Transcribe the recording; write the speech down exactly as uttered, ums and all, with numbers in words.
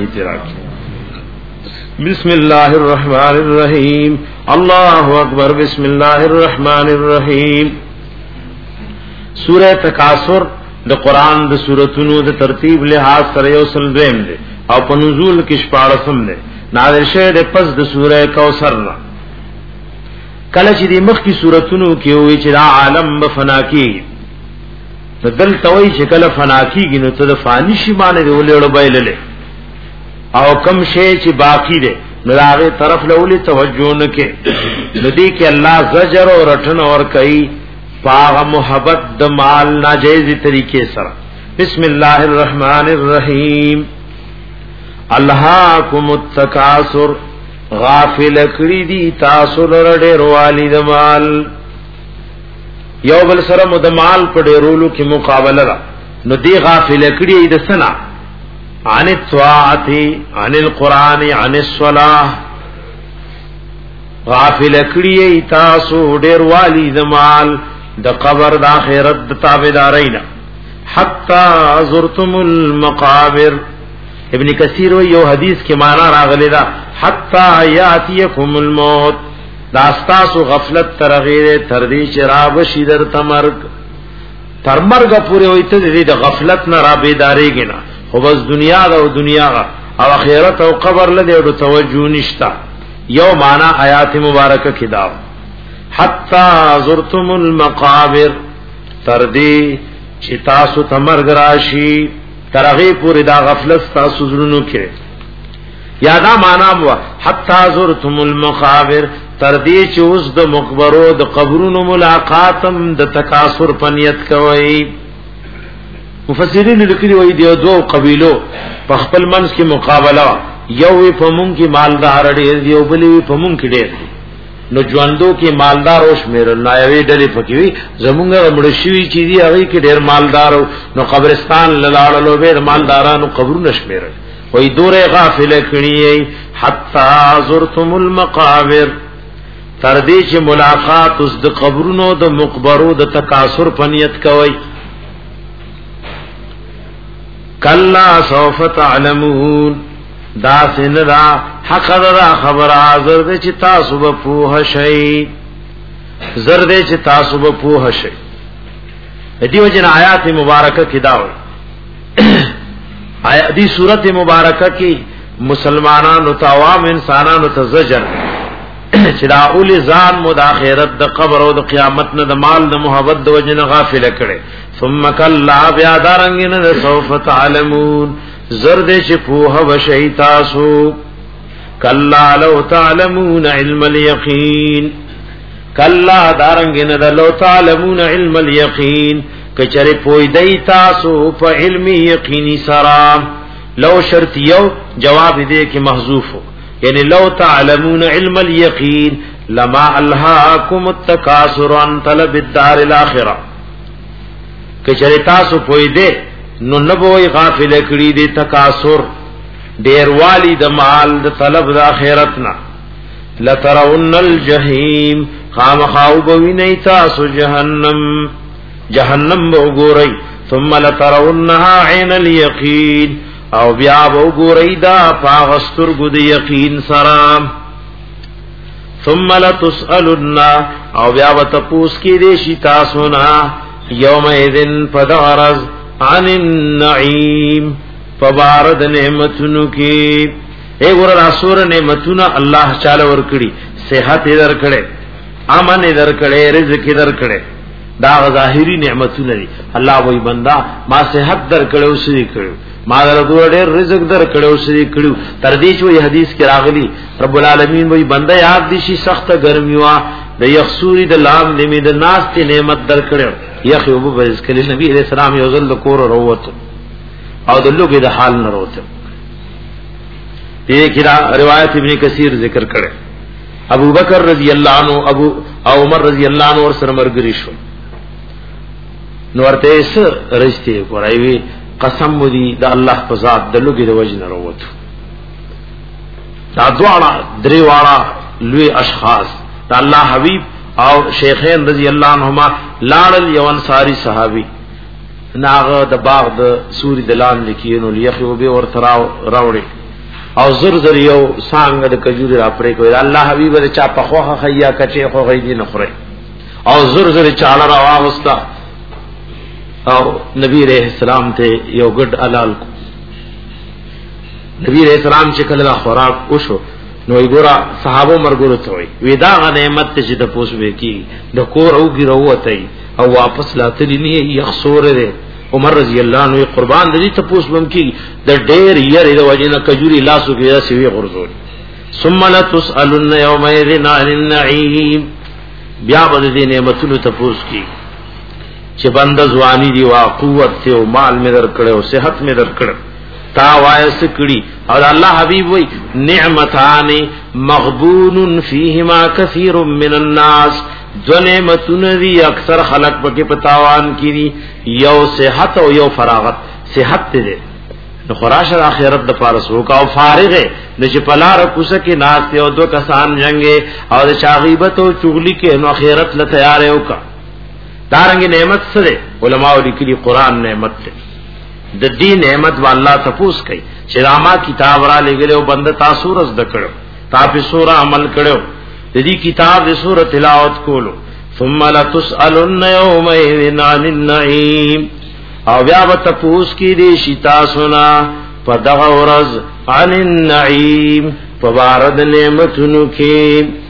اسانی تراکی. بسم الله الرحمن الرحیم. الله اکبر. بسم الله الرحمن الرحیم. سورہ تکاثر د قران د سوراتونو د ترتیب لحاظ سره یو سل دویم دی او په نزول کې شپاړسم دی. نازل شوه د پس د سورہ کوثر نه. کله چې د مخ کی سوراتونو کې وی چې عالم بفنا کی دل توي چې کله فنا کیږي نو ته د فانی شی باندې ولېړو بایللې او کم شی چې باقی دی نو هغه طرف لولې توجه نه کې ندی کې الله زجر او رټن اور کوي پاغ محبت د مال ناجیز طریقے سره. بسم الله الرحمن الرحیم. الہاکم التکاثر غافل کړی دي تاسو لرډه روالي د مال. یو بل سره مد مال په ډیرولو کې مقابله را نو دی غافل کړی د سنا عن الطاعت عن القران عن الصلاه. غافل کړی تاسو ډیر والی د مال د قبر د آخرت د تابعدارینا حتا زرتم المقابر. ابن کثیر یو حدیث کې معنا راغلی دا حتا یاتیکم الموت. دا ستاسو غفلت تر غیره تر دې چې را بشي در تمرګ تر مرګ پورې وي ته دې د غفلت نه را بیداریږي نه خو بس دنیا دا او دنیا او آخرت او قبر له دې توجه نشتا. یو معنا آیات مبارکه کې دا حتا زرتم المقابر تر دې چې تاسو تمرګ راشي تر هغه پورې دا غفلت تاسو زړونو کې یادا معنا مو حتا زرتم المقابر تر دې چې اوس د مقبرو د قبرونو ملاقاتم د تکاثر پنیت کوي. مفسرین لیکلي وایي د دوه قبیلو په خپل منځ کې مقابله یو په مونږ کې مالدار ډېر دی او بلې په مونږ کې ډېر دی. نو ژوندو کې مالدار او شمیر نه یوې ډلې پکې وي زمونږ مړ شوی چې دی هغه کې ډېر مالدار نو قبرستان لاړلو به مالدارانو قبرونه شمیر وای دوره غافل کړي حتا زرتم المقابر تر دې چې ملاقات اوس د قبرونو د مقبرو د تکاثر پنیت کوي. کلا سوف تعلمون. دا سنرا حق را خبر حاضر دې چې تاسو به پوه شئ زر دې چې تاسو به پوه شئ. دې وجه آیات مبارکه کې دا وایي آیا دې سورته مبارکه کې مسلمانانو ته عوام انسانانو ته زجر چې دا اول ځان مداخرت د قبر او د قیامت نه د مال د محبت د وجه نه غافل کړي. ثم کلا بیا دارنګ نه سوف تعلمون زرد چې پوها وشي تاسو. کلا لو تعلمون علم اليقين. کلا دارنګ نه لو تعلمون علم اليقين کچره پوی دی تاسو په علم یقینی سرا. لو شرطیو جواب دې کې محذوف یعنی لو تعلمون علم اليقين لما الهاكم التكاثر عن طلب الدار الاخره. کچره تاسو پوی دی نو نبوی غافل کړي دي تکاثر ډیر والی د مال د طلب د اخرتنا. لترون الجحیم خامخاو بوینه تاسو جهنم جهنم وګورئ. ثم لترونها عین الیقین او بیا وګورئ دا پاغستر ګد یقین سره. ثم لتسالن او بیا وتپوس کی دي شي تاسو نه یومئذ فدغرز عن النعیم فبارد نعمتونو کی. اے ګور رسول نعمتونه الله تعالی ورکړي صحت در کړي امن در کړي رزق در کړي دا ظاهری نعمتونه دي. الله وای بندا ما صحت در کړو سړي کړو ما در ډېر رزق در کړو سړي کړو تر دې چې حدیث کې راغلي رب العالمین وای بندا یاد دي شي سخت ګرمي وا د یخسوری د لام نیمه د ناس ته نعمت در کړو یخ یو به کله نبی علیہ السلام یو ځل کور وروته او د لوګي د حال نه وروته. دې کې روایت ابن کثیر ذکر کړي ابو بکر رضی الله عنه ابو او عمر رضی الله عنه ور سره مرګري شو نو ورته اس رښتې کوي قسم دې د الله په ذات د لوګي د وجه نه وروته. دا دواړه درې واړه لوی اشخاص د الله حبیب او شیخین رضی الله عنهما لاړل یو انصاری صحابي ناغه د باغ د سوري دلان لیکینو لیخو به ور تراو راوړي او زر زر یو سانګ د کجوري را پرې کوي الله حبيب دې چا په خوخه خیا کچې خو غي دي نه خوري او زر زر چاله را واغستا او نبی رحم السلام ته یو ګډ حلال کو نبی رحم السلام چې کله خوراک وشو نو وګورا صحابه مرګورو ته وي ودا غنیمت چې د پوس وکي د کور او ګروته او واپس لاتلی نه یخسور ده عمر رضی الله عنه قربان دي ته پوس بم کی د ډېر یری د وجنه کجوري لاسو کې سوي غرزول ثم لا تسالن يومئذ عن النعيم بیا به دې نعمتونو ته پوس کی چې بند ځواني دی وا قوت او مال مې در کړو صحت مې در کړو تا وایس کړي او الله حبيب وای نعمتان مغبون فيهما كثير من الناس دو نعمتون دی اکثر خلق پکې پتاوان کړي یو صحت او یو فراغت صحت دې نو خراش اخرت د فارس وکا او فارغه د چې پلار کوسه کې ناس ته او دو کسان جنگه او د شاغیبت او چغلی کې نو اخرت له تیار یو کا دارنګ نعمت سره علماء لیکلي قران نعمت ده د دې نعمت والله تپوس کوي چې راما کتاب را لګلو بند تاسو رز دکړو تاسو سورہ عمل کړو د دې کتاب د سورہ تلاوت کولو ثم لا تسالن يومئذ عن النعيم او بیا به تپوس کی دي شتا سنا په دغه ورځ عن النعيم په بارد نعمتونو کې